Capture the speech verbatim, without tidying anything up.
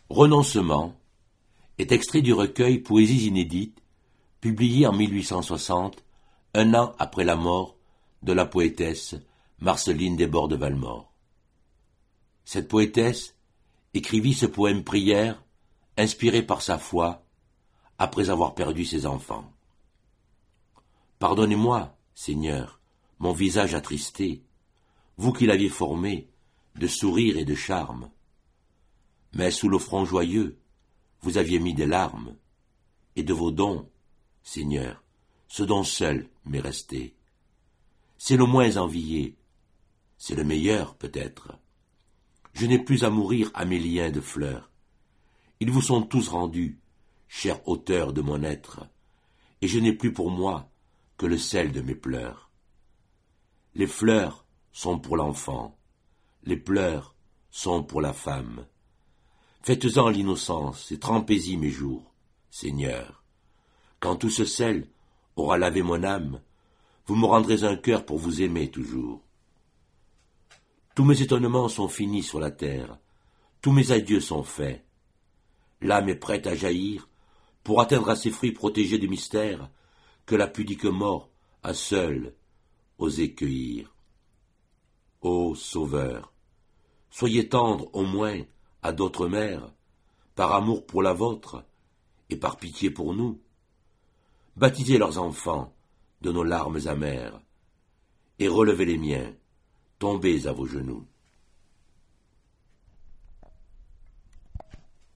Renoncement est extrait du recueil Poésies inédites, publié en mille huit cent soixante, un an après la mort de la poétesse Marceline Desbordes de Valmore. Cette poétesse écrivit ce poème prière, inspiré par sa foi, après avoir perdu ses enfants. Pardonnez-moi, Seigneur, mon visage attristé, vous qui l'aviez formé de sourire et de charme. Mais sous le front joyeux, vous aviez mis des larmes, et de vos dons, Seigneur, ce don seul m'est resté. C'est le moins envié, c'est le meilleur peut-être. Je n'ai plus à mourir à mes liens de fleurs. Ils vous sont tous rendus, cher auteur de mon être, et je n'ai plus pour moi que le sel de mes pleurs. Les fleurs sont pour l'enfant, les pleurs sont pour la femme. Faites-en l'innocence et trempez-y mes jours, Seigneur. Quand tout ce sel aura lavé mon âme, vous me rendrez un cœur pour vous aimer toujours. Tous mes étonnements sont finis sur la terre, tous mes adieux sont faits. L'âme est prête à jaillir pour atteindre à ces fruits protégés du mystère que la pudique mort a seule osé cueillir. Ô Sauveur, soyez tendre au moins à d'autres mères, par amour pour la vôtre et par pitié pour nous. Baptisez leurs enfants de nos larmes amères, et relevez les miens, tombez à vos genoux.